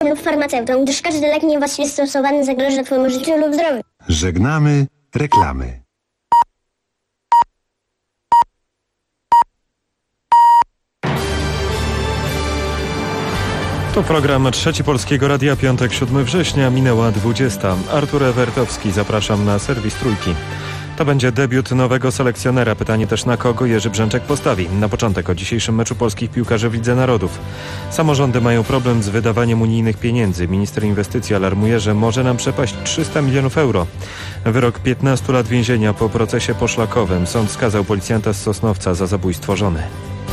lub farmaceutą, gdyż każdy lek niewłaściwie stosowany zagraża twojemu życiu lub zdrowiu. Żegnamy reklamy. To program Trzeci Polskiego Radia, piątek 7 września, minęła 20. Artur Ewertowski, zapraszam na serwis Trójki. To będzie debiut nowego selekcjonera. Pytanie też, na kogo Jerzy Brzęczek postawi. Na początek o dzisiejszym meczu polskich piłkarzy w Lidze Narodów. Samorządy mają problem z wydawaniem unijnych pieniędzy. Minister inwestycji alarmuje, że może nam przepaść 300 milionów euro. Wyrok 15 lat więzienia po procesie poszlakowym. Sąd skazał policjanta z Sosnowca za zabójstwo żony.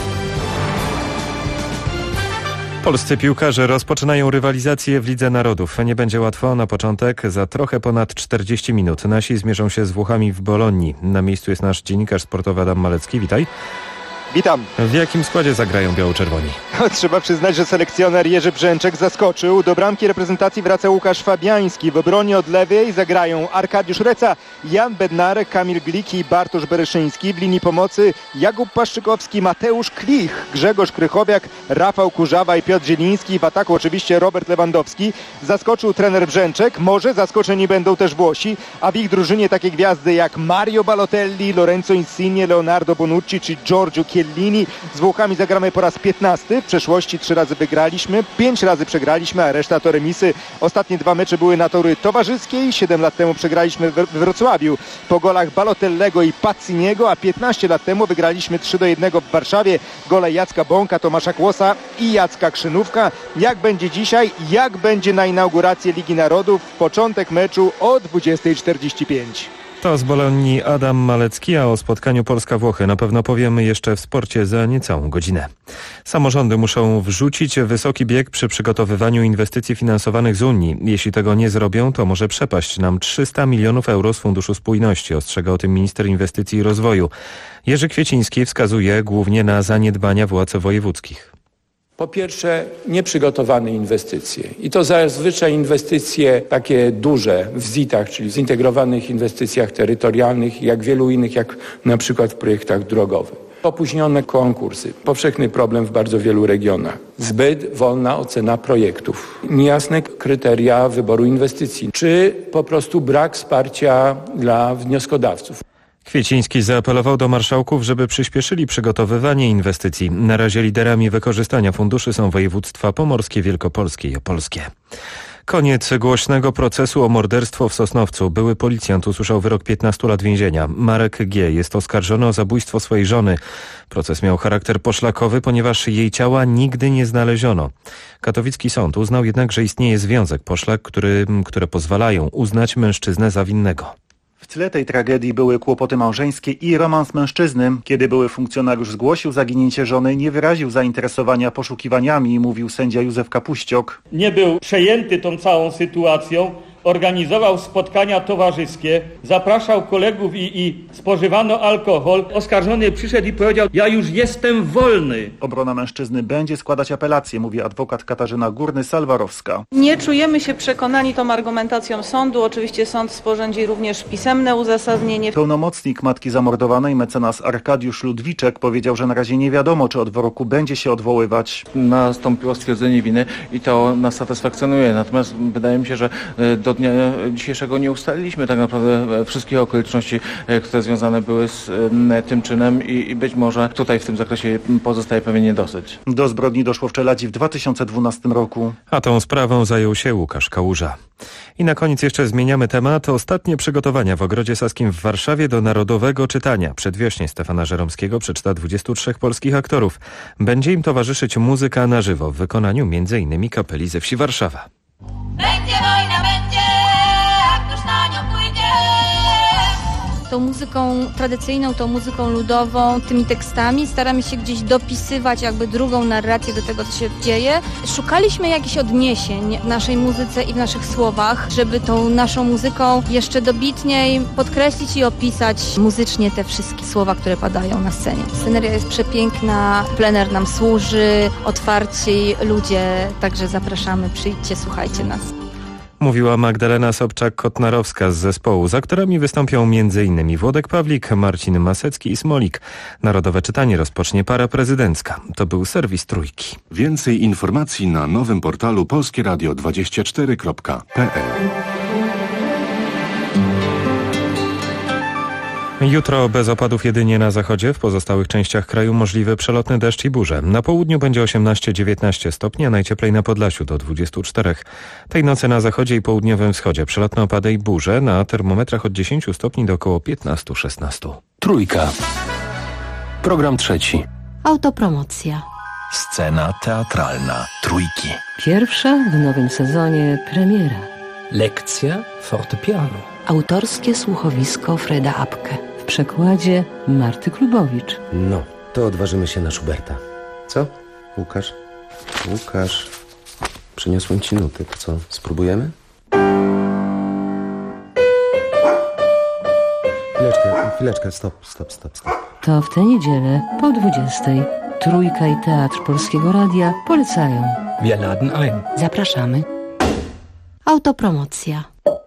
Polscy piłkarze rozpoczynają rywalizację w Lidze Narodów. Nie będzie łatwo. Na początek za trochę ponad 40 minut nasi zmierzą się z Włochami w Bolonii. Na miejscu jest nasz dziennikarz sportowy Adam Malecki. Witaj. Witam. W jakim składzie zagrają biało-czerwoni? Trzeba przyznać, że selekcjoner Jerzy Brzęczek zaskoczył. Do bramki reprezentacji wraca Łukasz Fabiański. W obronie od lewej zagrają Arkadiusz Reca, Jan Bednarek, Kamil Glik i Bartosz Bereszyński. W linii pomocy Jakub Paszczykowski, Mateusz Klich, Grzegorz Krychowiak, Rafał Kurzawa i Piotr Zieliński. W ataku oczywiście Robert Lewandowski. Zaskoczył trener Brzęczek. Może zaskoczeni będą też Włosi, a w ich drużynie takie gwiazdy jak Mario Balotelli, Lorenzo Insigne, Leonardo Bonucci czy Giorgio Chiellini. Z Włochami zagramy po raz 15. W przeszłości 3 razy wygraliśmy, 5 razy przegraliśmy, a reszta to remisy. Ostatnie 2 mecze były natury towarzyskiej. 7 lat temu przegraliśmy w Wrocławiu po golach Balotellego i Pazziniego, a 15 lat temu wygraliśmy 3-1 w Warszawie. Gole Jacka Bąka, Tomasza Kłosa i Jacka Krzynówka. Jak będzie dzisiaj? Jak będzie na inaugurację Ligi Narodów? Początek meczu o 20:45. To z Bolonii Adam Malecki, a o spotkaniu Polska-Włochy na pewno powiemy jeszcze w sporcie za niecałą godzinę. Samorządy muszą wrzucić wysoki bieg przy przygotowywaniu inwestycji finansowanych z Unii. Jeśli tego nie zrobią, to może przepaść nam 300 milionów euro z Funduszu Spójności. Ostrzega o tym minister inwestycji i rozwoju. Jerzy Kwieciński wskazuje głównie na zaniedbania władz wojewódzkich. Po pierwsze, nieprzygotowane inwestycje. I to zazwyczaj inwestycje takie duże w ZIT-ach, czyli zintegrowanych inwestycjach terytorialnych, jak wielu innych, jak na przykład w projektach drogowych. Opóźnione konkursy. Powszechny problem w bardzo wielu regionach. Zbyt wolna ocena projektów. Niejasne kryteria wyboru inwestycji. Czy po prostu brak wsparcia dla wnioskodawców. Kwieciński zaapelował do marszałków, żeby przyspieszyli przygotowywanie inwestycji. Na razie liderami wykorzystania funduszy są województwa pomorskie, wielkopolskie i opolskie. Koniec głośnego procesu o morderstwo w Sosnowcu. Były policjant usłyszał wyrok 15 lat więzienia. Marek G. jest oskarżony o zabójstwo swojej żony. Proces miał charakter poszlakowy, ponieważ jej ciała nigdy nie znaleziono. Katowicki sąd uznał jednak, że istnieje związek poszlak, które pozwalają uznać mężczyznę za winnego. W tle tej tragedii były kłopoty małżeńskie i romans mężczyzny. Kiedy były funkcjonariusz zgłosił zaginięcie żony, nie wyraził zainteresowania poszukiwaniami, mówił sędzia Józef Kapuściok. Nie był przejęty tą całą sytuacją, organizował spotkania towarzyskie, zapraszał kolegów i spożywano alkohol. Oskarżony przyszedł i powiedział: ja już jestem wolny. Obrona mężczyzny będzie składać apelację, mówi adwokat Katarzyna Górny-Salwarowska. Nie czujemy się przekonani tą argumentacją sądu. Oczywiście sąd sporządzi również pisemne uzasadnienie. Pełnomocnik matki zamordowanej, mecenas Arkadiusz Ludwiczek, powiedział, że na razie nie wiadomo, czy od wyroku będzie się odwoływać. Nastąpiło stwierdzenie winy i to nas satysfakcjonuje. Natomiast wydaje mi się, że do dnia dzisiejszego nie ustaliliśmy tak naprawdę wszystkich okoliczności, które związane były z tym czynem i być może tutaj w tym zakresie pozostaje pewien niedosyt. Do zbrodni doszło w Czeladzi w 2012 roku. A tą sprawą zajął się Łukasz Kałuża. I na koniec jeszcze zmieniamy temat. Ostatnie przygotowania w Ogrodzie Saskim w Warszawie do Narodowego Czytania. Przedwiośnie Stefana Żeromskiego przeczyta 23 polskich aktorów. Będzie im towarzyszyć muzyka na żywo w wykonaniu m.in. kapeli ze wsi Warszawa. Będzie wojna, będzie, jak ktoś na nią pójdzie. Tą muzyką tradycyjną, tą muzyką ludową, tymi tekstami staramy się gdzieś dopisywać jakby drugą narrację do tego, co się dzieje. Szukaliśmy jakichś odniesień w naszej muzyce i w naszych słowach, żeby tą naszą muzyką jeszcze dobitniej podkreślić i opisać muzycznie te wszystkie słowa, które padają na scenie. Sceneria jest przepiękna, plener nam służy, otwarci ludzie, także zapraszamy, przyjdźcie, słuchajcie nas. Mówiła Magdalena Sobczak-Kotnarowska z zespołu. Za aktorami wystąpią m.in. Włodek Pawlik, Marcin Masecki i Smolik. Narodowe czytanie rozpocznie para prezydencka. To był serwis Trójki. Więcej informacji na nowym portalu polskieradio24.pl. Jutro bez opadów jedynie na zachodzie, w pozostałych częściach kraju możliwy przelotny deszcz i burze. Na południu będzie 18-19 stopni, a najcieplej na Podlasiu do 24. Tej nocy na zachodzie i południowym wschodzie przelotne opady i burze, na termometrach od 10 stopni do około 15-16. Trójka. Program trzeci. Autopromocja. Scena teatralna Trójki. Pierwsza w nowym sezonie premiera. Lekcja fortepianu. Autorskie słuchowisko Freda Apke. W przekładzie Marty Klubowicz. No, to odważymy się na Schuberta. Co? Łukasz? Przyniosłem ci nuty. To co, spróbujemy? Chwileczkę, stop. To w tę niedzielę po 20:00 Trójka i Teatr Polskiego Radia polecają. Wir laden ein. Zapraszamy. Autopromocja.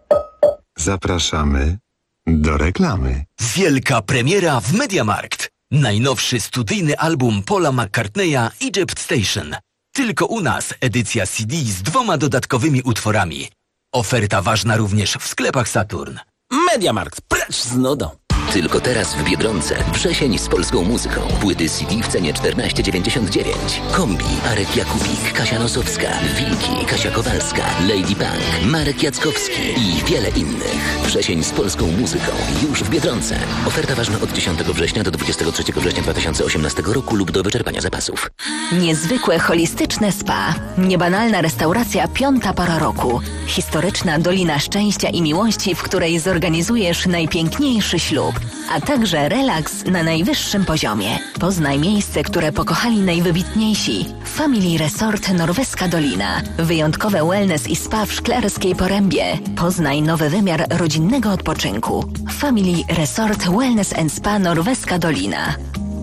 Zapraszamy do reklamy. Wielka premiera w Mediamarkt. Najnowszy studyjny album Paula McCartneya Egypt Station. Tylko u nas edycja CD z 2 dodatkowymi utworami. Oferta ważna również w sklepach Saturn. Mediamarkt, precz z nudą. Tylko teraz w Biedronce. Wrzesień z polską muzyką. Płyty CD w cenie 14,99. Kombi, Arek Jakubik, Kasia Nosowska, Wilki, Kasia Kowalska, Lady Punk, Marek Jackowski i wiele innych. Wrzesień z polską muzyką. Już w Biedronce. Oferta ważna od 10 września do 23 września 2018 roku lub do wyczerpania zapasów. Niezwykłe holistyczne spa. Niebanalna restauracja 5. pora roku. Historyczna Dolina Szczęścia i Miłości, w której zorganizujesz najpiękniejszy ślub. A także relaks na najwyższym poziomie. Poznaj miejsce, które pokochali najwybitniejsi. Family Resort Norweska Dolina. Wyjątkowe wellness i spa w Szklarskiej Porębie. Poznaj nowy wymiar rodzinnego odpoczynku. Family Resort Wellness and Spa Norweska Dolina.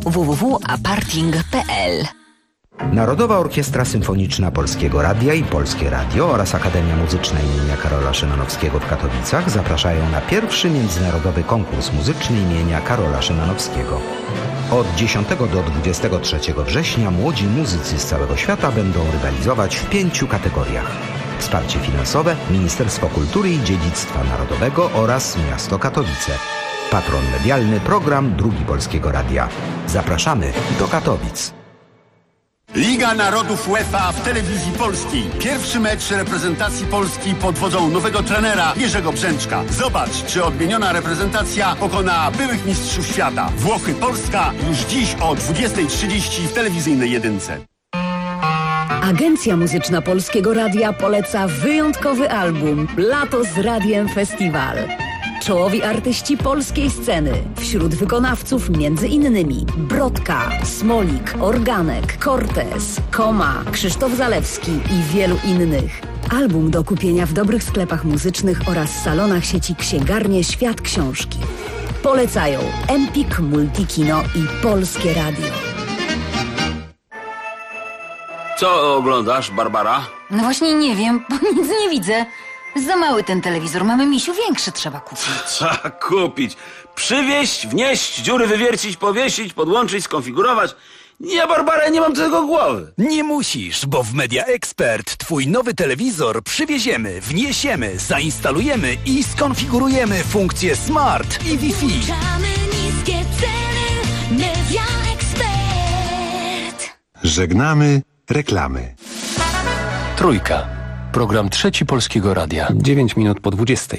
www.aparting.pl. Narodowa Orkiestra Symfoniczna Polskiego Radia i Polskie Radio oraz Akademia Muzyczna imienia Karola Szymanowskiego w Katowicach zapraszają na pierwszy międzynarodowy konkurs muzyczny imienia Karola Szymanowskiego. Od 10 do 23 września młodzi muzycy z całego świata będą rywalizować w 5 kategoriach. Wsparcie finansowe Ministerstwo Kultury i Dziedzictwa Narodowego oraz Miasto Katowice. Patron medialny program Drugi Polskiego Radia. Zapraszamy do Katowic. Liga Narodów UEFA w telewizji polskiej. Pierwszy mecz reprezentacji Polski pod wodzą nowego trenera Jerzego Brzęczka. Zobacz, czy odmieniona reprezentacja pokona byłych mistrzów świata. Włochy-Polska już dziś o 20:30 w telewizyjnej jedynce. Agencja Muzyczna Polskiego Radia poleca wyjątkowy album Lato z Radiem Festiwal. Czołowi artyści polskiej sceny. Wśród wykonawców m.in. Brodka, Smolik, Organek, Cortez, Koma, Krzysztof Zalewski i wielu innych. Album do kupienia w dobrych sklepach muzycznych oraz salonach sieci Księgarnie Świat Książki. Polecają Empik, Multikino i Polskie Radio. Co oglądasz, Barbara? No właśnie nie wiem, bo nic nie widzę. Za mały ten telewizor, mamy misiu, większy trzeba kupić. Trzeba kupić. Przywieźć, wnieść, dziury wywiercić, powiesić, podłączyć, skonfigurować. Ja, Barbara, nie mam tego głowy. Nie musisz, bo w Media Expert twój nowy telewizor przywieziemy, wniesiemy, zainstalujemy i skonfigurujemy funkcje Smart i Wi-Fi. Niskie ceny, Media Expert. Żegnamy reklamy. Trójka. Program trzeci Polskiego Radia. 9 minut po 20.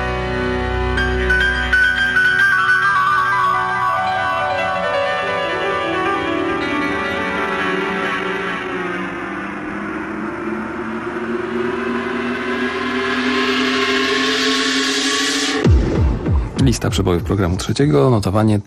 Lista przebojów programu trzeciego, notowanie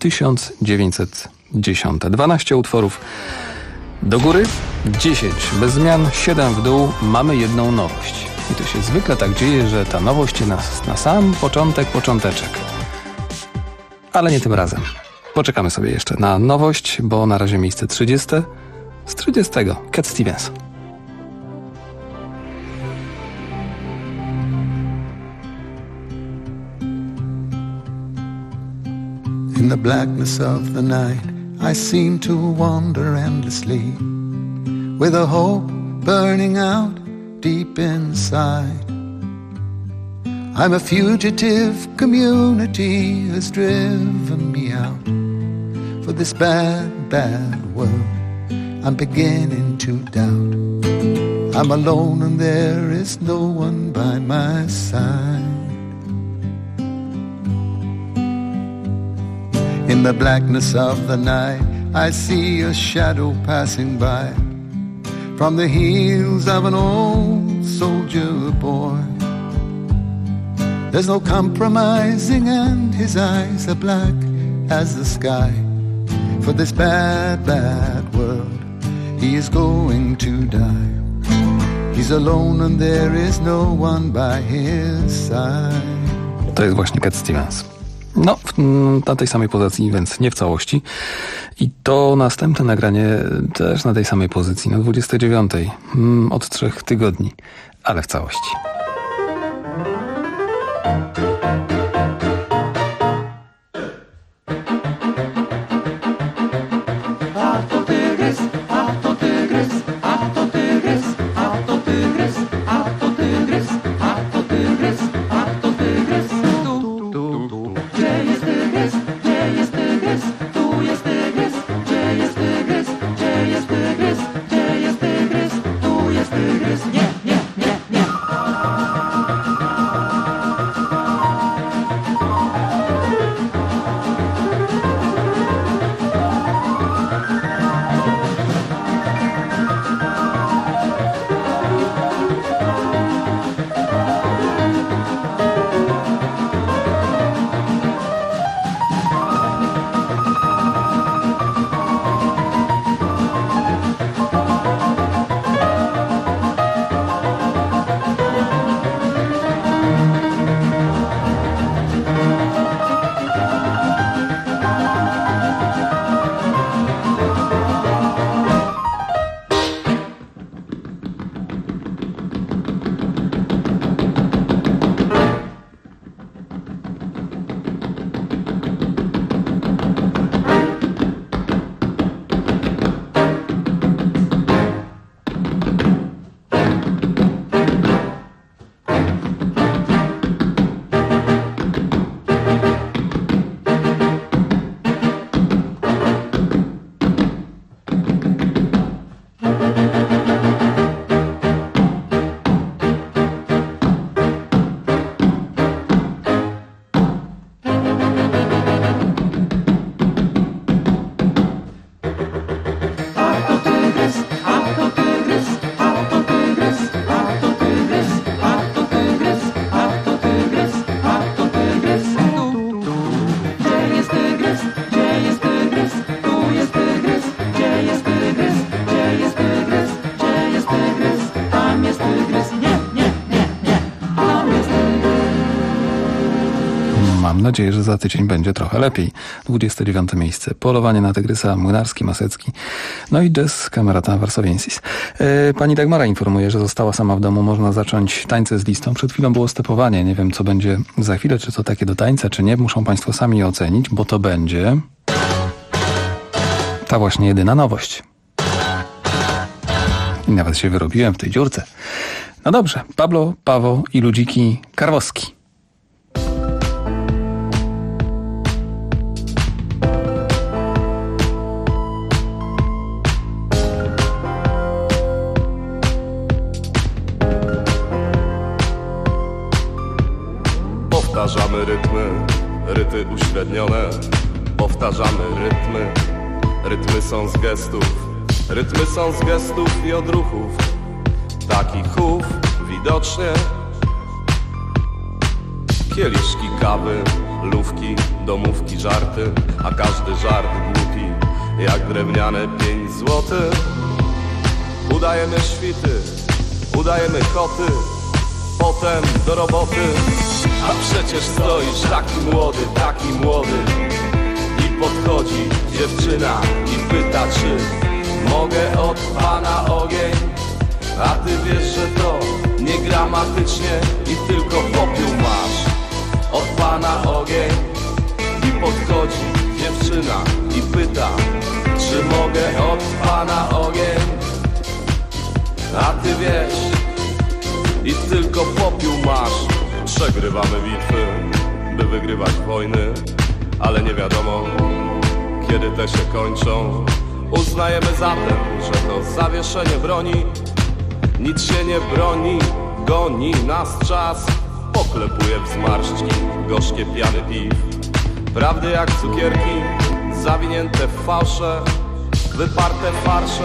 1910. 12 utworów do góry, 10 bez zmian, 7 w dół, mamy jedną nowość. I to się zwykle tak dzieje, że ta nowość jest na sam począteczek. Ale nie tym razem. Poczekamy sobie jeszcze na nowość, bo na razie miejsce 30. Z 30. Cat Stevens. In the blackness of the night, I seem to wander endlessly, with a hope burning out deep inside. I'm a fugitive, community has driven me out. For this bad, bad world, I'm beginning to doubt. I'm alone and there is no one by my side. In the blackness of the night, I see a shadow passing by, from the heels of an old soldier boy. There's no compromising and his eyes are black as the sky. For this bad, bad world, he is going to die. He's alone and there is no one by his side. To jest właśnie Cat Stevens. No, na tej samej pozycji, więc nie w całości. I to następne nagranie też na tej samej pozycji, na 29. Od 3 tygodni, ale w całości. Mam nadzieję, że za tydzień będzie trochę lepiej. 29. miejsce. Polowanie na tygrysa, Młynarski, Masecki. No i jazz Camerata Varsoviensis. Pani Dagmara informuje, że została sama w domu. Można zacząć tańce z listą. Przed chwilą było stepowanie. Nie wiem, co będzie za chwilę, czy to takie do tańca, czy nie. Muszą Państwo sami ocenić, bo to będzie ta właśnie jedyna nowość. I nawet się wyrobiłem w tej dziurce. No dobrze. Pablo, Paweł i ludziki Karwowski. Powtarzamy rytmy, ryty uśrednione. Powtarzamy rytmy, rytmy są z gestów. Rytmy są z gestów i odruchów. Takich chów widocznie. Kieliszki kawy, lówki, domówki, żarty. A każdy żart głupi, jak drewniane 5 złotych. Udajemy świty, udajemy koty. Potem do roboty. A przecież stoisz taki młody. I podchodzi dziewczyna i pyta, czy mogę od pana ogień. A ty wiesz, że to nie gramatycznie i tylko popiół masz. Od pana ogień. I podchodzi dziewczyna i pyta, czy mogę od pana ogień? A ty wiesz, i tylko popiół masz. Przegrywamy bitwy, by wygrywać wojny, ale nie wiadomo, kiedy te się kończą. Uznajemy zatem, że to zawieszenie broni. Nic się nie broni, goni nas czas. Poklepuje w zmarszczki gorzkie piany piw. Prawdy jak cukierki, zawinięte w fałsze, wyparte farsze.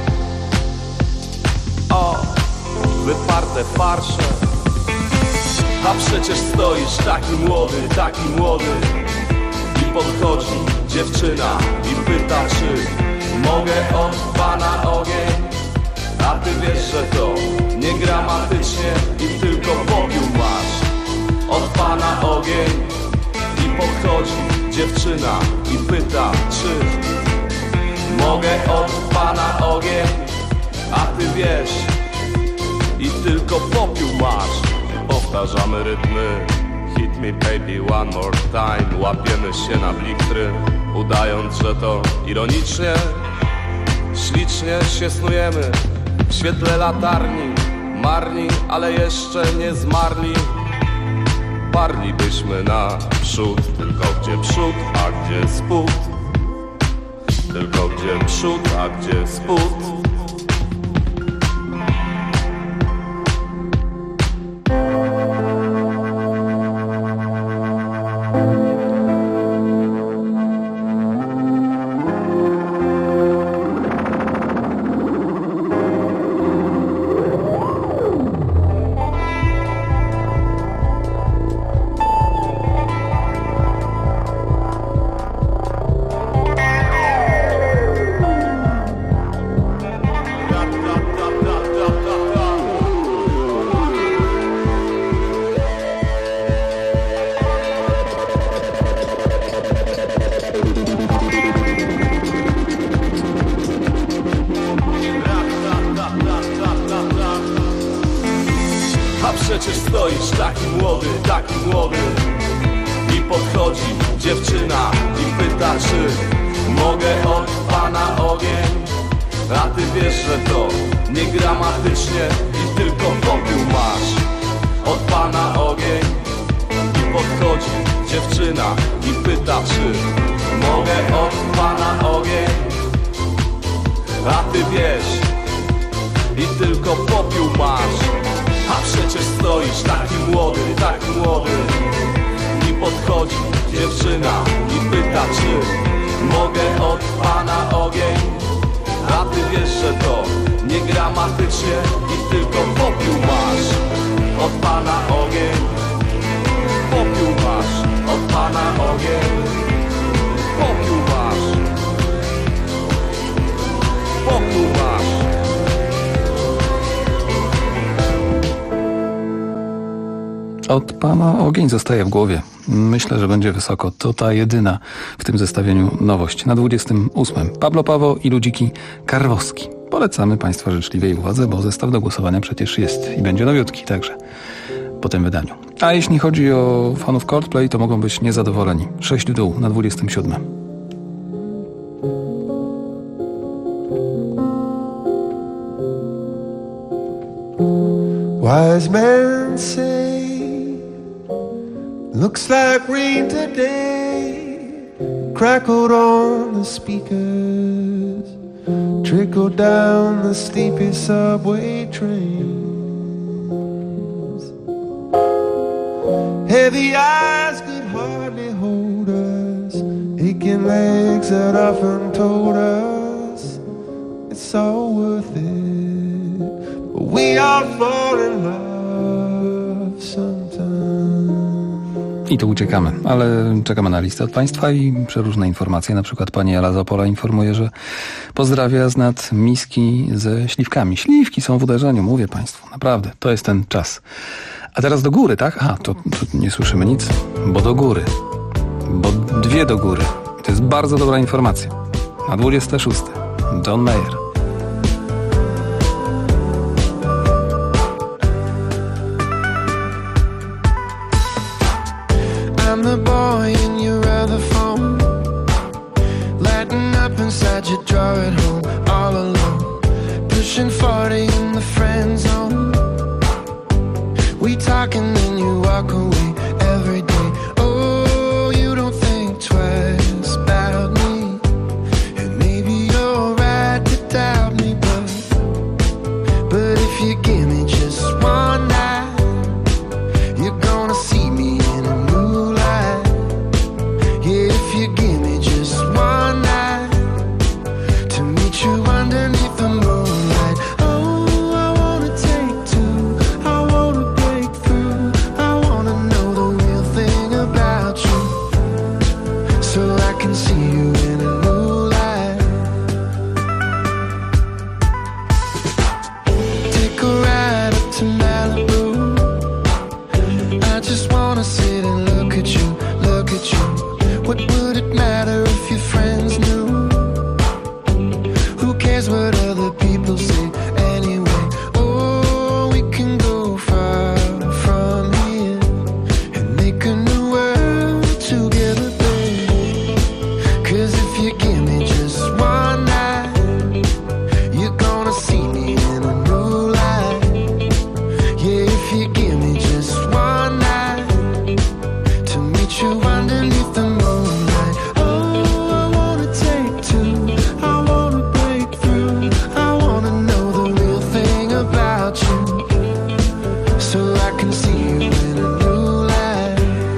O, wyparte farsze. A przecież stoisz taki młody i podchodzi dziewczyna i pyta, czy mogę od pana ogień? A ty wiesz, że to nie gramatycznie i tylko popiół masz. Od pana ogień i podchodzi dziewczyna i pyta, czy mogę od pana ogień? A ty wiesz, i tylko popiół masz. Powtarzamy rytmy, hit me baby one more time. Łapiemy się na blichtry, udając, że to ironicznie. Ślicznie się snujemy w świetle latarni. Marni, ale jeszcze nie zmarli. Parlibyśmy naprzód, tylko gdzie przód, a gdzie spód? Tylko gdzie przód, a gdzie spód? Przecież stoisz taki młody i podchodzi dziewczyna i pyta, czy mogę od pana ogień? A ty wiesz, że to nie gramatycznie i tylko popiół masz. Od pana ogień i podchodzi dziewczyna i pyta, czy mogę od pana ogień? A ty wiesz, i tylko popiół masz. A przecież stoisz taki młody i podchodzi dziewczyna i pyta, czy mogę od pana ogień? A ty wiesz, że to nie gramatycznie i tylko popiół masz. Od pana ogień, popiół masz. Od pana ogień, popiół masz. Popiół masz. Od pana ogień zostaje w głowie. Myślę, że będzie wysoko. To ta jedyna w tym zestawieniu nowość. Na 28. Pablo Paweł i Ludziki Karwowski. Polecamy państwa życzliwej uwadze, bo zestaw do głosowania przecież jest i będzie nowiutki także po tym wydaniu. A jeśli chodzi o fanów Coldplay, to mogą być niezadowoleni. 6 w dół na 27. Wise men say, looks like rain today, crackled on the speakers, trickled down the sleepy subway trains. Heavy eyes could hardly hold us, aching legs that often told us it's all worth it, but we all fall in love sometimes. I tu uciekamy, ale czekamy na listę od państwa i przeróżne informacje. Na przykład pani Ela z Opola informuje, że pozdrawia z nad miski ze śliwkami. Śliwki są w uderzeniu, mówię państwu. Naprawdę, to jest ten czas. A teraz do góry, tak? A, to nie słyszymy nic, bo do góry. Bo dwie do góry. I to jest bardzo dobra informacja. Na 26. John Mayer. I'm the boy in your other phone, you draw it home all alone? Pushing 40 in the friend zone. We talk and then you walk away every day. Oh, you don't think twice about me. And maybe you're right to doubt me, but if you give me just one night, you're gonna see me in a new light. Yeah, if you give me just one night to meet you underneath the moonlight. Oh, I wanna take two, I wanna break through, I wanna know the real thing about you, so I can see you in a new light. Take a ride up to Malibu, I just wanna sit and look at you, look at you. What would it matter if your friends knew? Who cares what other people say anyway? Oh, we can go far from here and make a new world together, babe. 'Cause if you give me just one night, you're gonna see me in a new light. Yeah, if you give me just one night to meet you underneath the moonlight. Oh, I wanna take two, I wanna break through, I wanna know the real thing about you, so I can see you in a new light.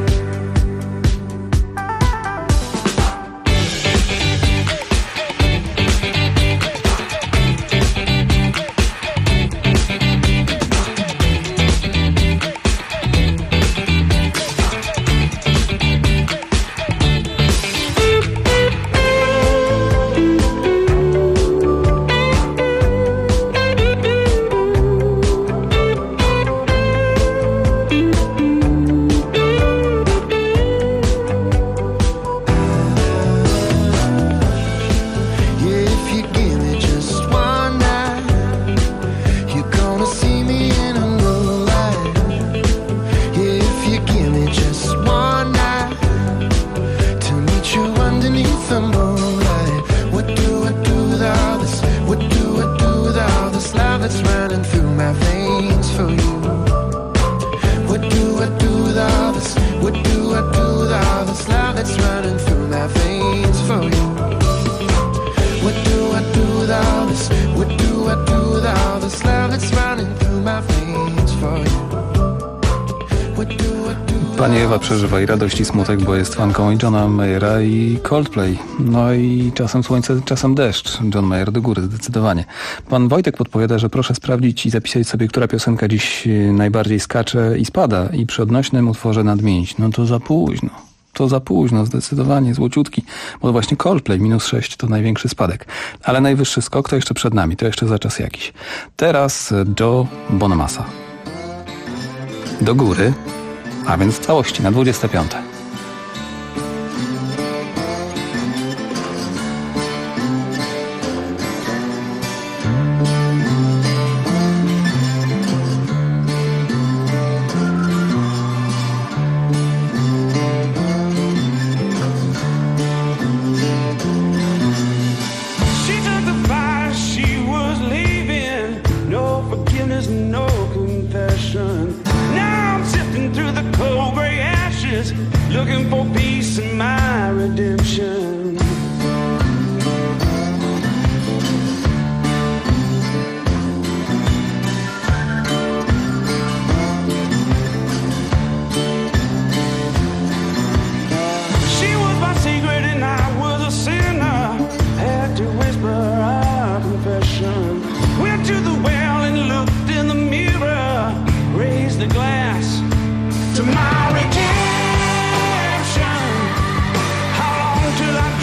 Yeah, if you give me just one night, you're gonna see me in a new light. Yeah, if you give me just one night to meet you underneath the moonlight. What do I do with all this? What do I do with all this love that's running through my veins for you? What do I do with all this? What do I do with all this love that's running through my veins for you? What do I do with all this? What do I do with all this love that's running through my veins for you? What do I do? Pani Ewa przeżywa i radość i smutek, bo jest fanką i Johna Mayera i Coldplay. No i czasem słońce, czasem deszcz. John Mayer do góry, zdecydowanie. Pan Wojtek podpowiada, że proszę sprawdzić i zapisać sobie, która piosenka dziś najbardziej skacze i spada i przy odnośnym utworze nadmienić. No to za późno. To za późno, zdecydowanie, złociutki. Bo właśnie Coldplay, -6 to największy spadek. Ale najwyższy skok to jeszcze przed nami, to jeszcze za czas jakiś. Teraz Joe Bonamassa. Do góry, a więc w całości na 25. She took the fire, she was leaving. No forgiveness, no confession. Now I'm sifting through the cold gray ashes, looking for peace and my redemption. She was my secret and I was a sinner. Had to whisper our confession. Went to the well and looked in the mirror. Raised the glass to my redemption. How long till I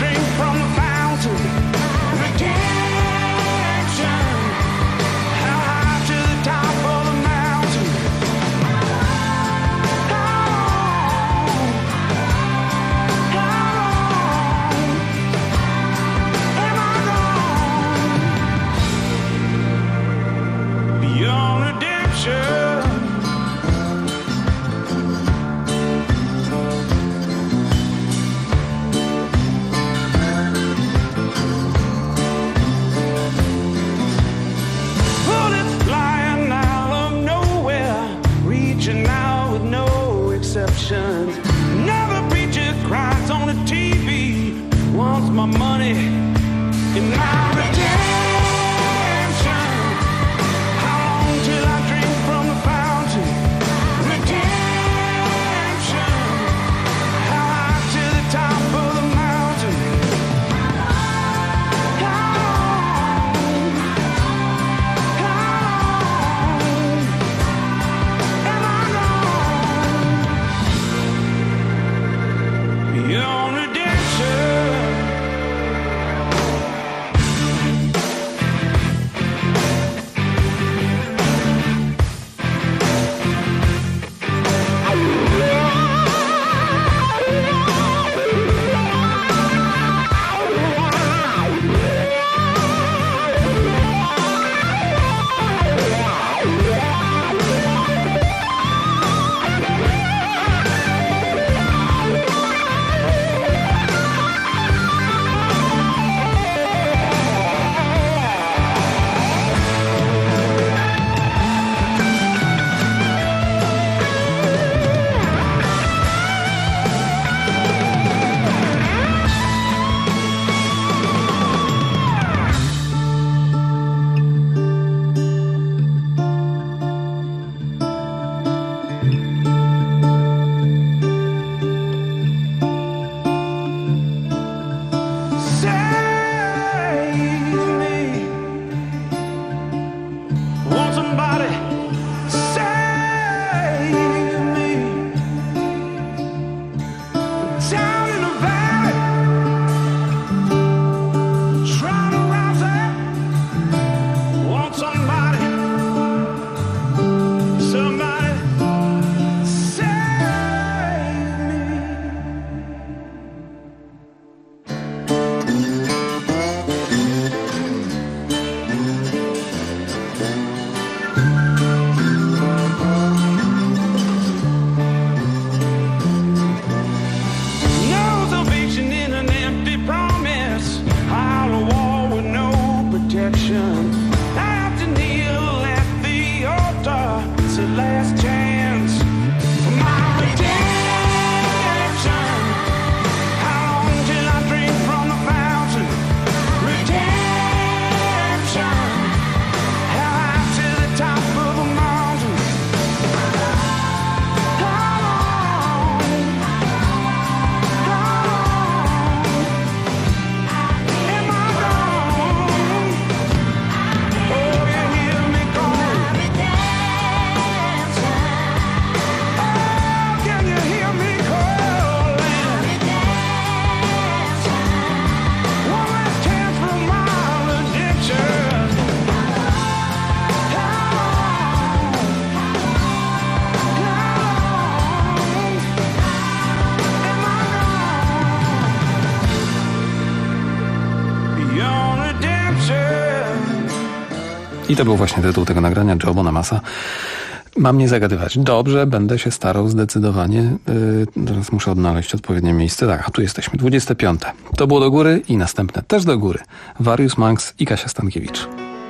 I to był właśnie tytuł tego nagrania, Joe Bonamassa. Mam nie zagadywać. Dobrze, będę się starał zdecydowanie. Teraz muszę odnaleźć odpowiednie miejsce. Tak, a tu jesteśmy. 25. To było do góry i następne też do góry. Various Monks i Kasia Stankiewicz.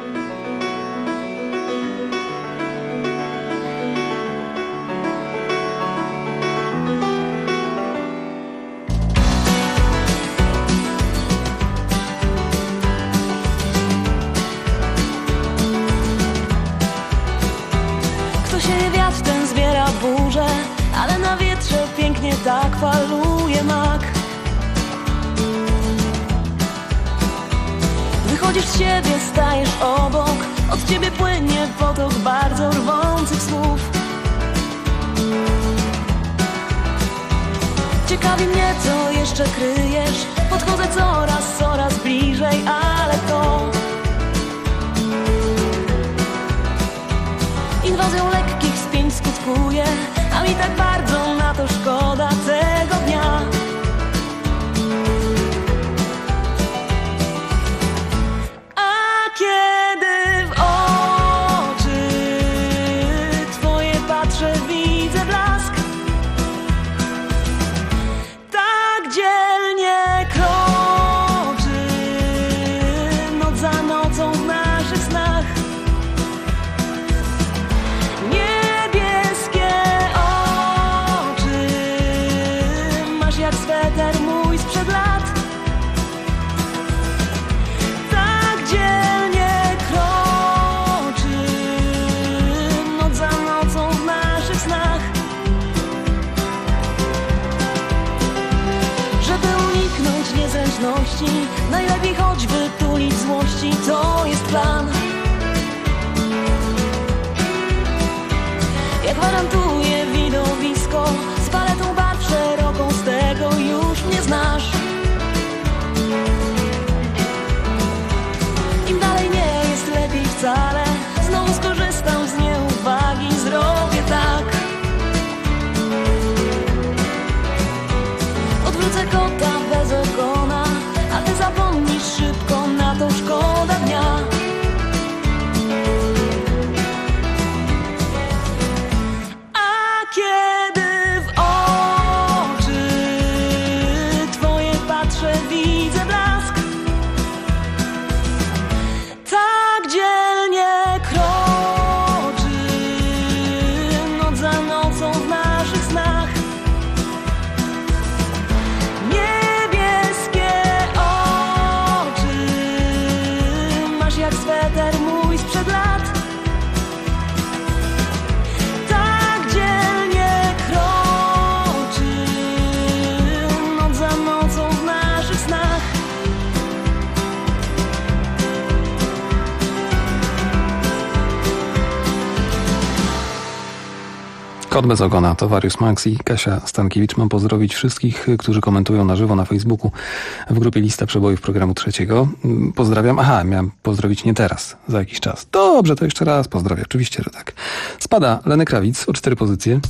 Tak faluje mak. Wychodzisz z siebie, stajesz obok. Od ciebie płynie potok bardzo rwących słów. Ciekawi mnie, co jeszcze kryjesz. Podchodzę coraz bliżej, ale to inwazją lekkich spięć skutkuje. A mi tak bardzo na to szkoda tego dnia. A kiedy w oczy twoje patrzę, widzę blask. Tak dzielnie kroczy noc za nocą w naszych snach. Jak sweter mój sprzed lat. Tak dzielnie kroczy noc za nocą w naszych snach. Żeby uniknąć niezręczności, najlepiej choćby tulić złości. To jest plan. Ja gwarantuję widowisko z paletą barw szeroką, z tego już mnie znasz. Im dalej nie jest lepiej wcale, znowu skorzystam z nieuwagi, zrobię tak. Odwrócę kota bez ogona, a ty zapomnisz szybko, na to szkoda dnia. Kiedy w oczy twoje patrzę, widzę blask. Tak dzielnie kroczy noc za nocą w naszych snach. Niebieskie oczy masz jak sweter mój sprzed lat. Kot bez ogona to Various Monks i Kasia Stankiewicz. Mam pozdrowić wszystkich, którzy komentują na żywo na Facebooku w grupie Lista Przebojów programu trzeciego. Pozdrawiam. Aha, miałem pozdrowić nie teraz, za jakiś czas. Dobrze, to jeszcze raz pozdrowię. Oczywiście, że tak. Spada Lenny Kravitz o 4 pozycje.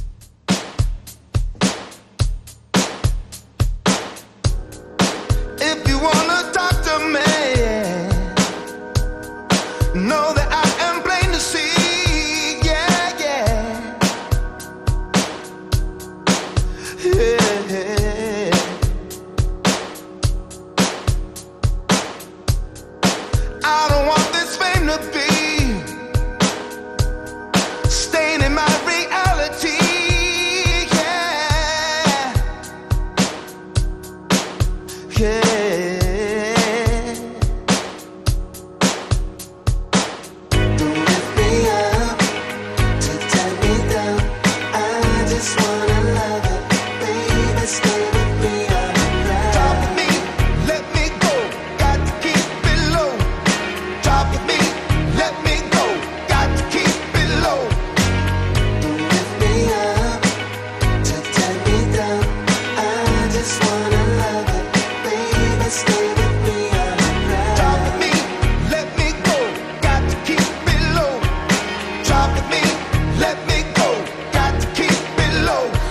Let me go, got to keep it low.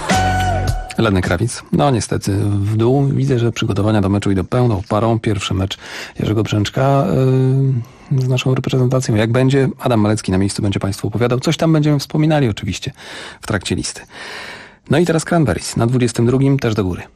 Lenny Kravitz. No niestety w dół. Widzę, że przygotowania do meczu idą pełną parą. Pierwszy mecz Jerzego Brzęczka z naszą reprezentacją. Jak będzie? Adam Malecki na miejscu będzie Państwu opowiadał. Coś tam będziemy wspominali oczywiście w trakcie listy. No i teraz Cranberries. Na 22 też do góry.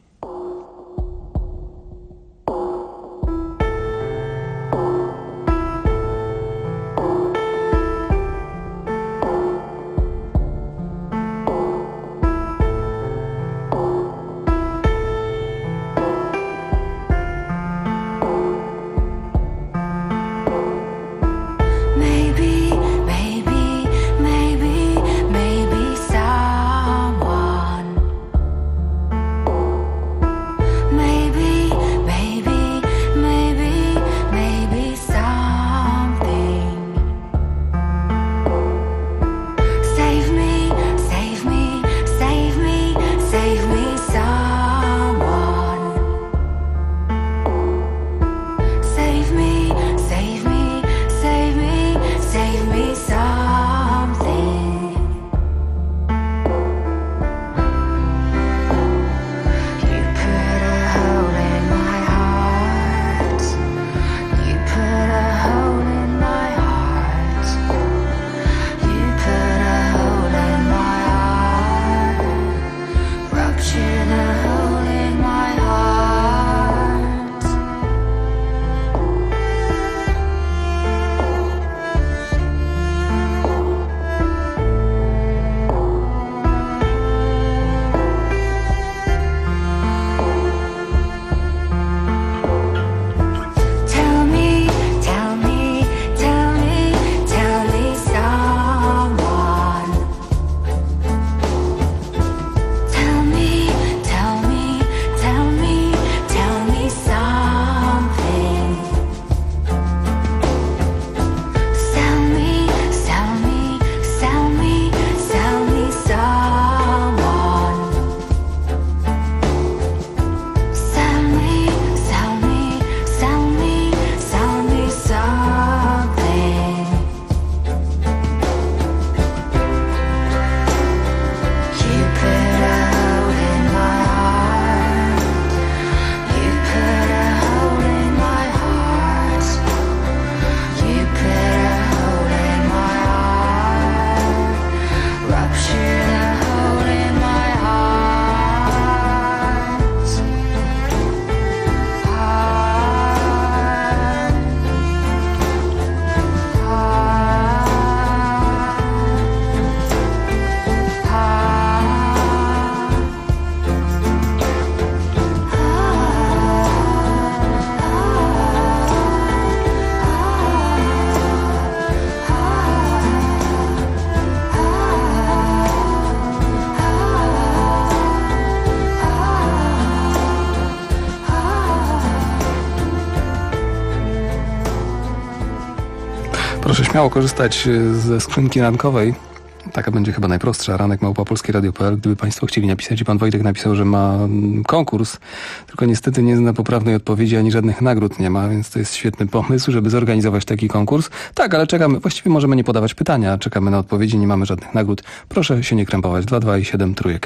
Proszę śmiało korzystać ze skrzynki rankowej. Taka będzie chyba najprostsza. ranek@polskieradio.pl. Gdyby Państwo chcieli napisać, i Pan Wojtek napisał, że ma konkurs, tylko niestety nie zna poprawnej odpowiedzi, ani żadnych nagród nie ma, więc to jest świetny pomysł, żeby zorganizować taki konkurs. Tak, ale czekamy. Właściwie możemy nie podawać pytania, czekamy na odpowiedzi, nie mamy żadnych nagród. Proszę się nie krępować. 22 i 7 trójek.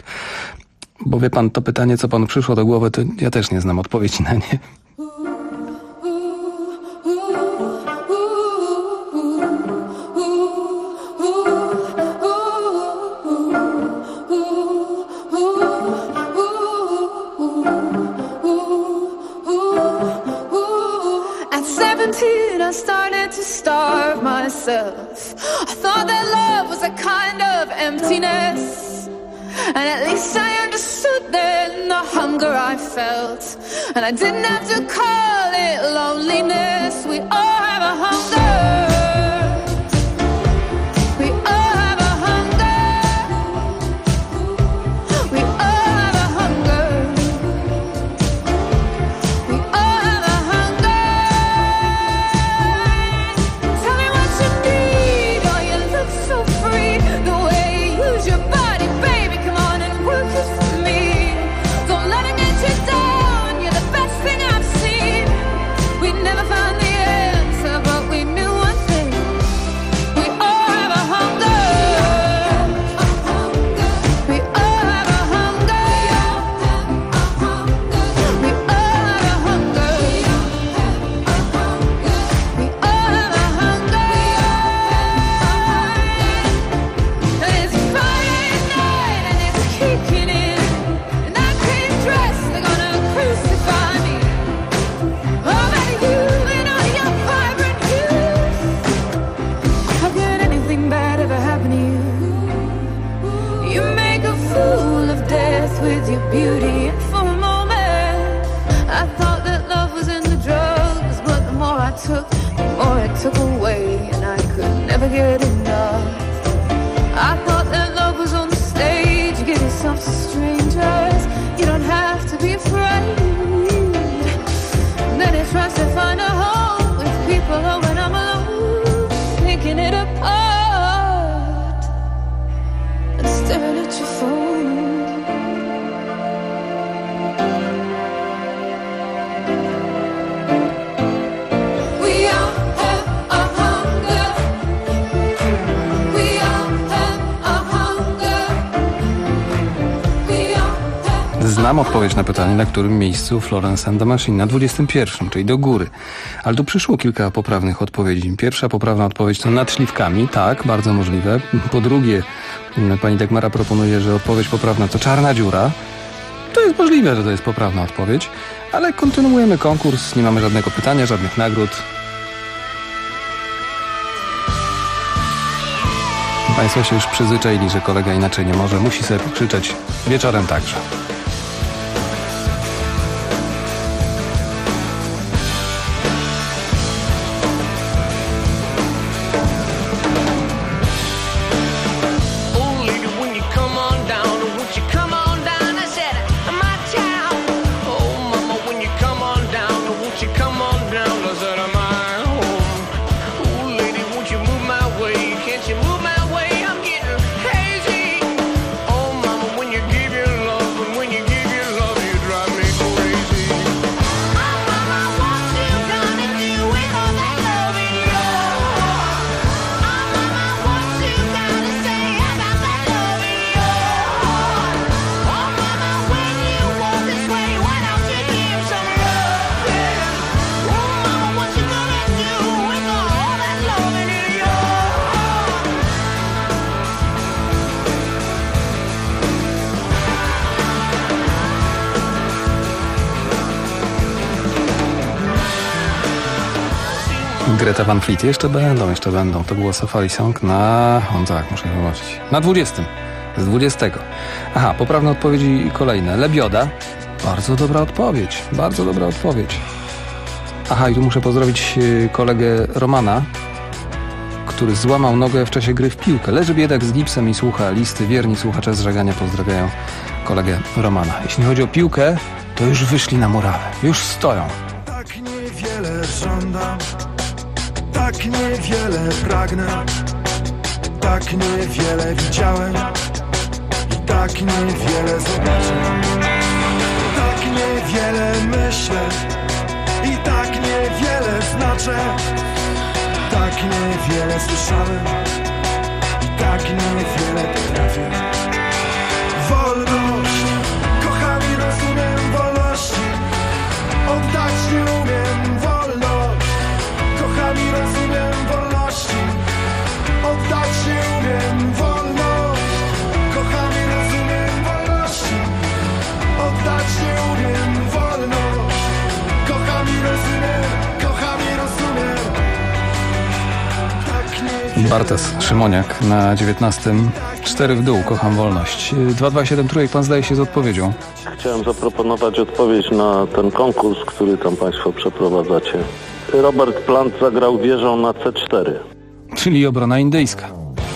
Bo wie Pan, to pytanie, co Panu przyszło do głowy, to ja też nie znam odpowiedzi na nie. I started to starve myself. I thought that love was a kind of emptiness, and at least I understood then the hunger I felt, and I didn't have to call it loneliness. We all have a hunger. Never found the answer, but we knew with your beauty. And for a moment I thought that love was in the drugs, but the more I took, the more it took away, and I could never get enough. I thought that love was on the stage. You give yourself to strangers, you don't have to be afraid. And then it tries to find a home with people, oh, when I'm alone, picking it apart and staring at your phone. Znam odpowiedź na pytanie, na którym miejscu Florence and the Machine, na 21, czyli do góry. Ale tu przyszło kilka poprawnych odpowiedzi. Pierwsza poprawna odpowiedź to nad śliwkami. Tak, bardzo możliwe. Po drugie, pani Dagmara proponuje, że odpowiedź poprawna to czarna dziura. To jest możliwe, że to jest poprawna odpowiedź, ale kontynuujemy konkurs. Nie mamy żadnego pytania, żadnych nagród. Państwo się już przyzwyczaili, że kolega inaczej nie może. Musi sobie pokrzyczeć wieczorem także. Greta Van Fleet. Jeszcze będą. To było Safari Song na... tak, muszę zobaczyć. Na 20. Z 20. Aha, poprawne odpowiedzi kolejne. Lebioda. Bardzo dobra odpowiedź. Aha, i tu muszę pozdrowić kolegę Romana, który złamał nogę w czasie gry w piłkę. Leży biedak z gipsem i słucha listy. Wierni słuchacze z Żegania pozdrawiają kolegę Romana. Jeśli chodzi o piłkę, to już wyszli na murawę. Już stoją. Tak niewiele żądam, tak niewiele pragnę, tak niewiele widziałem i tak niewiele zobaczę. Tak niewiele myślę i tak niewiele znaczę. Tak niewiele słyszałem i tak niewiele potrafię. Wolność, kocham i rozumiem wolności. Oddać nie umiem wolność. Kocham i rozumiem wolności. Oddać nie umiem wolność. Kocham i rozumiem wolności. Oddać nie umiem wolność. Kocham i rozumiem, kocham i rozumiem. Bartes Szymoniak na 19. 4 w dół, kocham wolność. 227 trójek, pan zdaje się z odpowiedzią. Chciałem zaproponować odpowiedź na ten konkurs, który tam państwo przeprowadzacie. Robert Plant zagrał wieżą na C4. Czyli obrona indyjska.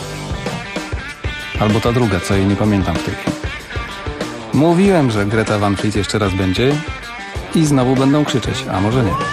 Albo ta druga, co jej nie pamiętam w tej chwili. Mówiłem, że Greta Van Fleet jeszcze raz będzie i znowu będą krzyczeć, a może nie.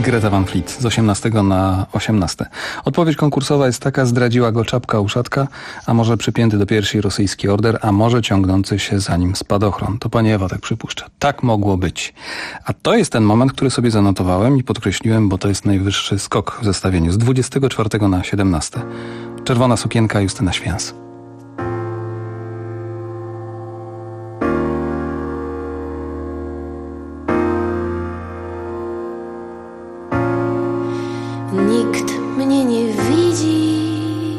Greta Van Fleet z 18 na 18. Odpowiedź konkursowa jest taka: zdradziła go czapka uszatka, a może przypięty do piersi rosyjski order, a może ciągnący się za nim spadochron. To pani Ewa tak przypuszcza. Tak mogło być. A to jest ten moment, który sobie zanotowałem i podkreśliłem, bo to jest najwyższy skok w zestawieniu z 24 na 17. Czerwona sukienka, Justyna Święs. Nikt mnie nie widzi,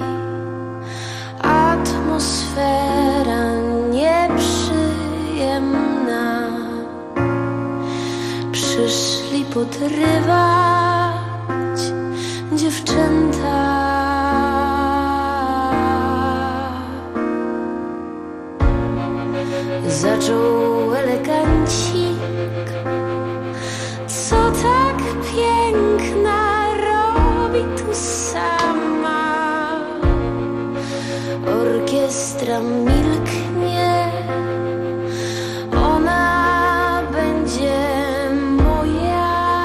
atmosfera nieprzyjemna. Przyszli podrywać dziewczęta. Zaczął elegancik, co tak piękna robi tu sama. Orkiestra milknie, ona będzie moja.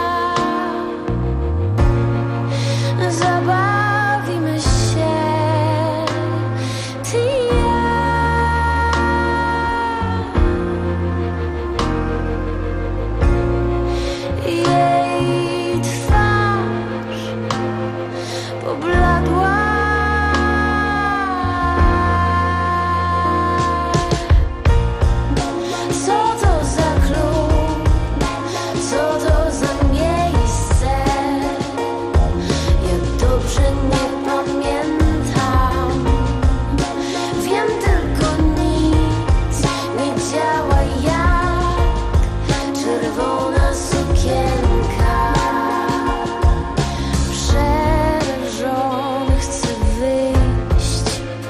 Zabawimy się, ty i ja. Jej twarz pobladła. Co to za klub? Co to za miejsce? Ja dobrze nie pamiętam. Wiem tylko, nic nie działa jak czerwona sukienka. Przerażony chcę wyjść,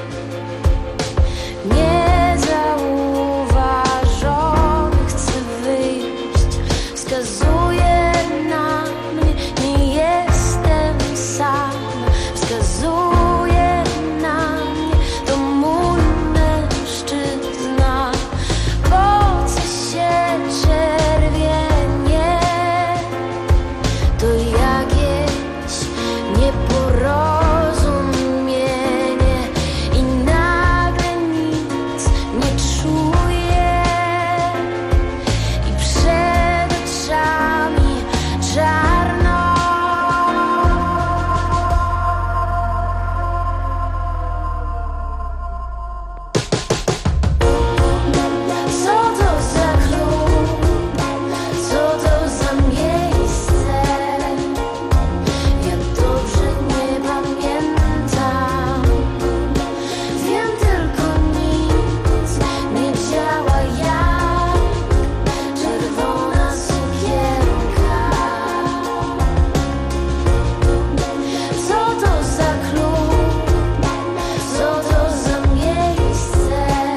niezauważony chcę wyjść. Wskazuje na mnie, nie jestem sam. Wskazuje na mnie, to mój mężczyzna. Po co się czerwienie? To jakieś nieporozumienie i nagle nic nie czuję i przed oczami czarno. Co to za klub? Co to za miejsce? Ja dobrze nie pamiętam. Wiem tylko, nic nie działa jak czerwona sukienka. Co to za klub? Co to za miejsce?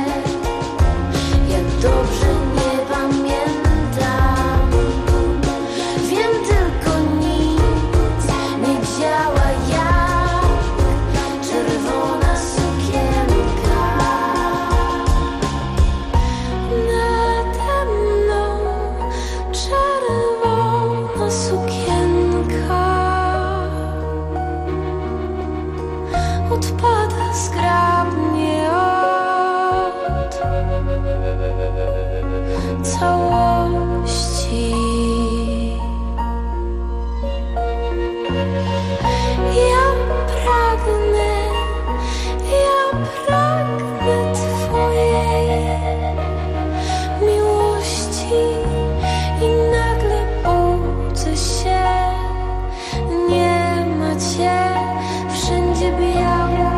Ja dobrze nie pamiętam. Wiem tylko, nic nie działa jak czerwona sukienka. Nade mną czerwona sukienka odpada zgrabnie od całości. Ja pragnę twojej miłości i nagle budzę się, nie ma cię, wszędzie biało.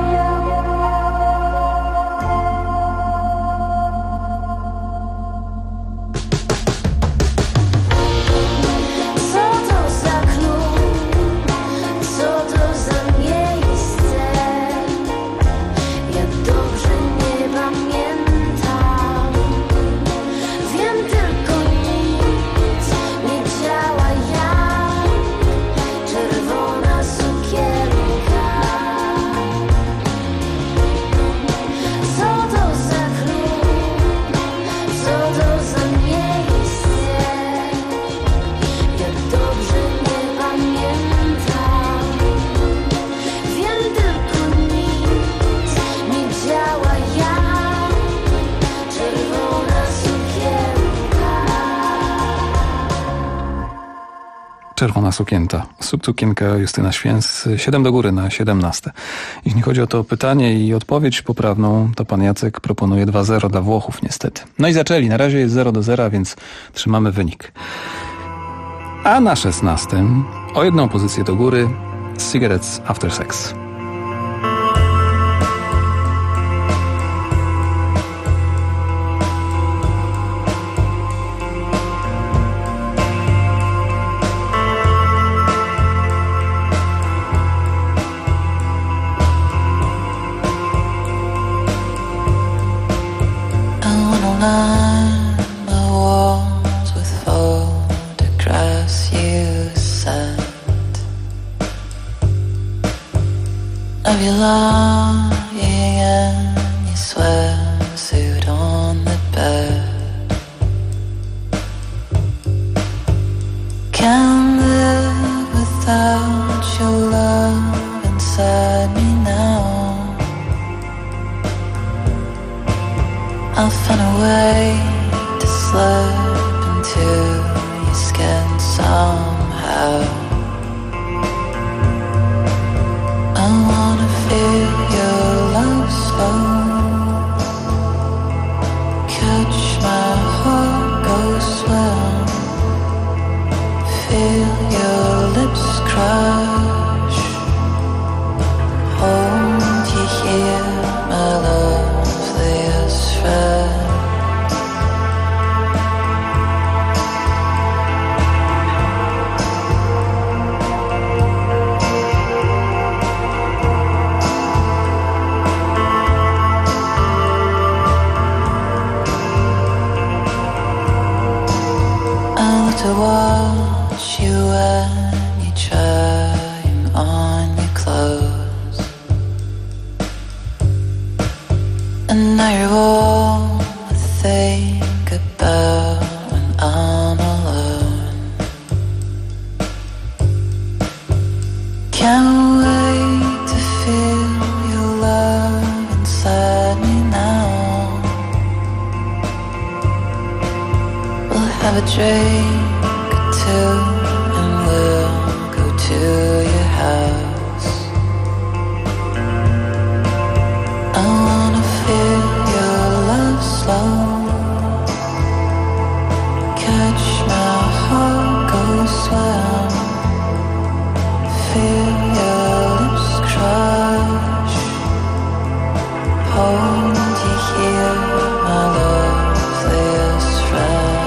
Czerwona sukienka Justyna Święc, 7 do góry na 17. Jeśli chodzi o to pytanie i odpowiedź poprawną, to pan Jacek proponuje 2-0 dla Włochów niestety. No i zaczęli, na razie jest 0-0, więc trzymamy wynik. A na 16 o jedną pozycję do góry Cigarettes After Sex. Of you lying in your swimsuit on the bed. Can't live without your love inside me now. I'll find a way to slip into your skin somehow. I wanna feel your love slow, catch my heart go swell, feel your lips crush, hold you here, my loveliest friend. To watch you when you're trying on your clothes, and now you're all I think about when I'm alone. Can't wait to feel your love inside me now. We'll have a drink and we'll go to your house. I wanna feel your love slow, catch my heart go swell, feel your lips crush, hold you here, my loveliest friend.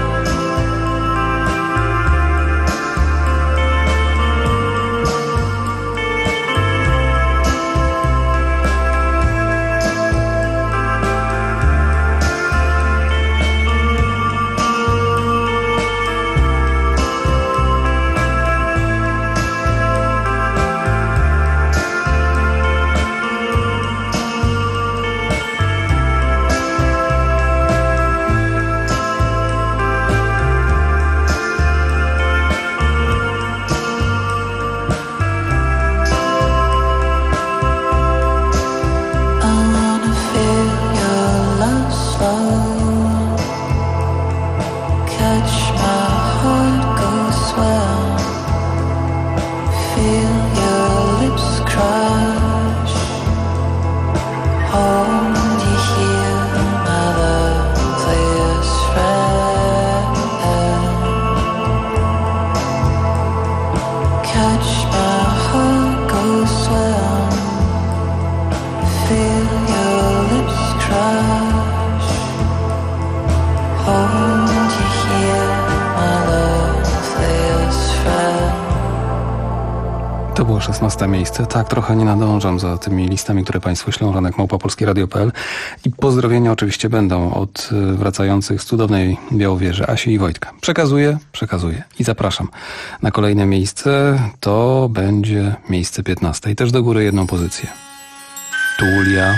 To było 16 miejsce. Tak, trochę nie nadążam za tymi listami, które Państwo ślą, ranek@polskieradio.pl. I pozdrowienia oczywiście będą od wracających z cudownej Białowieży, Asi i Wojtka. Przekazuję i zapraszam na kolejne miejsce. To będzie miejsce 15. I też do góry jedną pozycję. Tulia.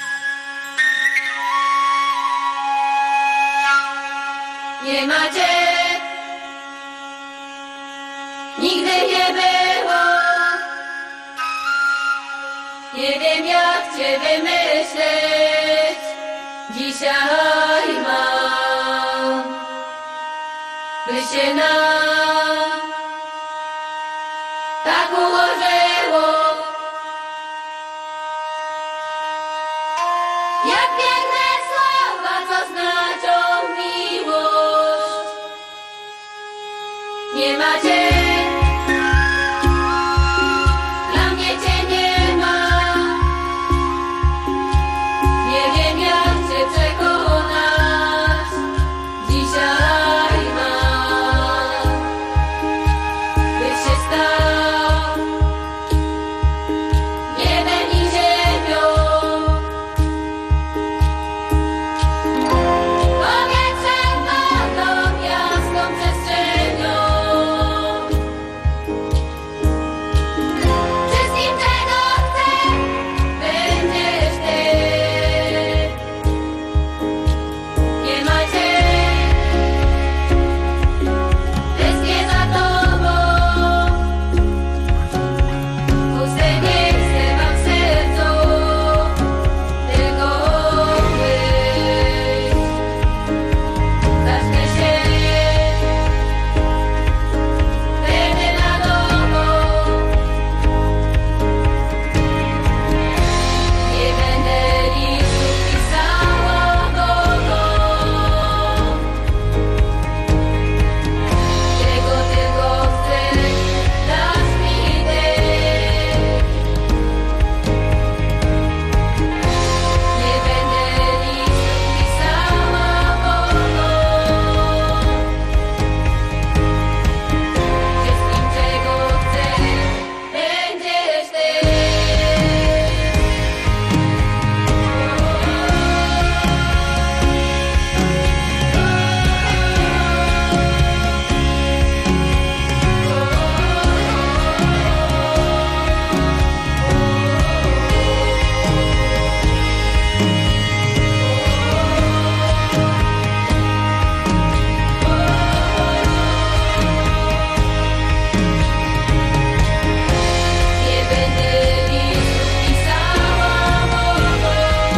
Nie ma cię, nigdy nie było. Nie wiem jak cię wymyśleć, dzisiaj mam, by się nam Jak piękne słowa, co znaczą miłość. Nie ma cię, dla mnie cię nie ma. Nie wiem jak cię przekonać. Dzisiaj mam, byś się stał niebem i ziemią. Powietrzem, wodą, jasną przestrzenią. Wszystkim czego chcę, będziesz ty. Nie ma cię, tęsknię za tobą. Puste miejsce mam w sercu, tylko być. Zacznę się, będę na nowo. Nie będę listów pisała nogą. Czego tylko chcesz, dasz mi ty. Nie będę listów pisała nogą. Wszystkim czego chcesz, będziesz ty. Nie będę listów pisała nogą.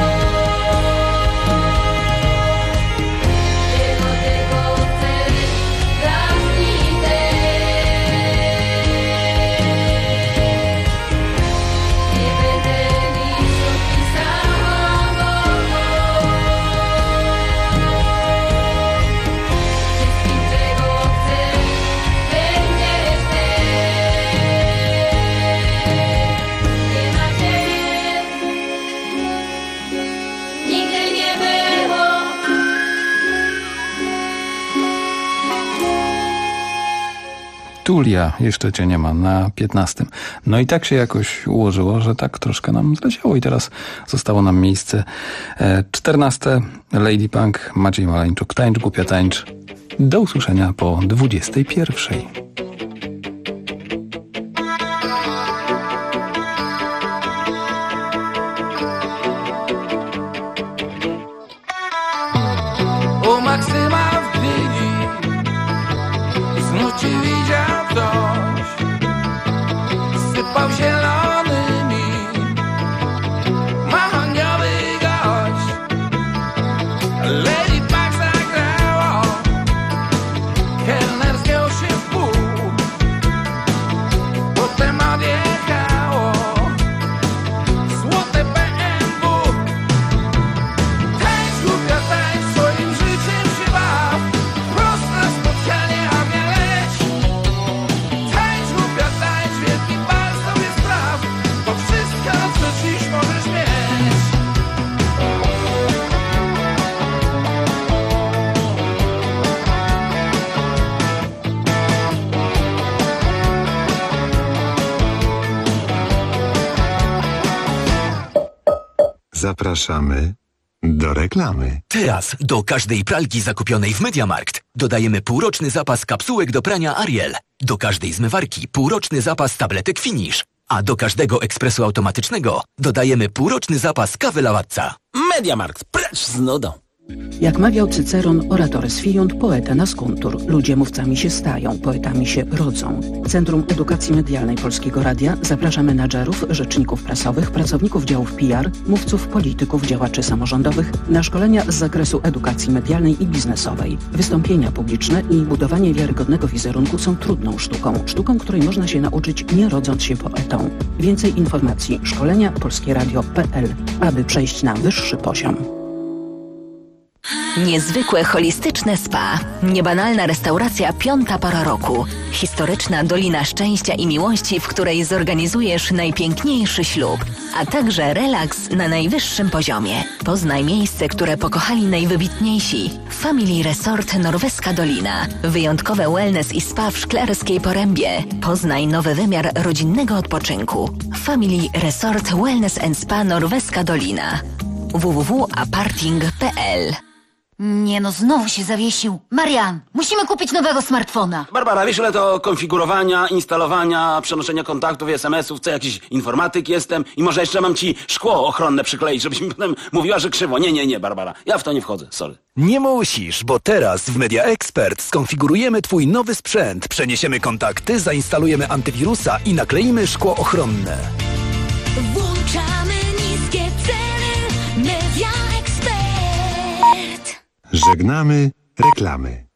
Czego tylko chcesz, dasz mi ty. Nie będę listów pisała nogą. Wszystkim czego chcesz, będziesz ty. Nie ma cię, nigdy nie było. Tulia, jeszcze cię nie ma, na 15. No i tak się jakoś ułożyło, że tak troszkę nam zleciało i teraz zostało nam miejsce 14. Lady Punk, Maciej Maleńczuk. Tańcz, głupia tańcz. Do usłyszenia po 21. U Maksyma w Gdyni znów cię widział ktoś. Sypał zielonymi, mahoniowy gość. Lady Punk zagrało, kelner zgiął się w pół. Potem odjechało złote BMW. Tańcz, głupia, tańcz, swoim życiem się baw. Prost na spotkanie, a mnie leć. Tańcz, głupia, tańcz, wielki bal sobie spraw. To wszystko, co dziś możesz mieć. Zapraszamy do reklamy. Teraz do każdej pralki zakupionej w MediaMarkt dodajemy półroczny zapas kapsułek do prania Ariel. Do każdej zmywarki półroczny zapas tabletek Finish. A do każdego ekspresu automatycznego dodajemy półroczny zapas kawy Lavazza. MediaMarkt, precz z nudą. Jak mawiał Cyceron, oratores fiunt, poeta nascuntur. Ludzie mówcami się stają, poetami się rodzą. Centrum Edukacji Medialnej Polskiego Radia zaprasza menadżerów, rzeczników prasowych, pracowników działów PR, mówców, polityków, działaczy samorządowych na szkolenia z zakresu edukacji medialnej i biznesowej. Wystąpienia publiczne i budowanie wiarygodnego wizerunku są trudną sztuką, której można się nauczyć nie rodząc się poetą. Więcej informacji szkolenia polskieradio.pl, aby przejść na wyższy poziom. Niezwykłe holistyczne spa. Niebanalna restauracja Piąta Pora Roku. Historyczna Dolina Szczęścia i Miłości, w której zorganizujesz najpiękniejszy ślub, a także relaks na najwyższym poziomie. Poznaj miejsce, które pokochali najwybitniejsi. Family Resort Norweska Dolina. Wyjątkowe wellness i spa w Szklarskiej Porębie. Poznaj nowy wymiar rodzinnego odpoczynku. Family Resort Wellness and Spa Norweska Dolina. www.aparting.pl. Nie no, znowu się zawiesił. Marian, musimy kupić nowego smartfona. Barbara, wiesz ile to konfigurowania, instalowania, przenoszenia kontaktów i SMS-ów, co jakiś informatyk jestem i może jeszcze mam ci szkło ochronne przykleić, żebyś mi potem mówiła, że krzywo. Nie, Barbara, ja w to nie wchodzę, sorry. Nie musisz, bo teraz w Media Expert skonfigurujemy twój nowy sprzęt, przeniesiemy kontakty, zainstalujemy antywirusa i nakleimy szkło ochronne. Włączamy niskie ceny. Media Expert. Żegnamy reklamy.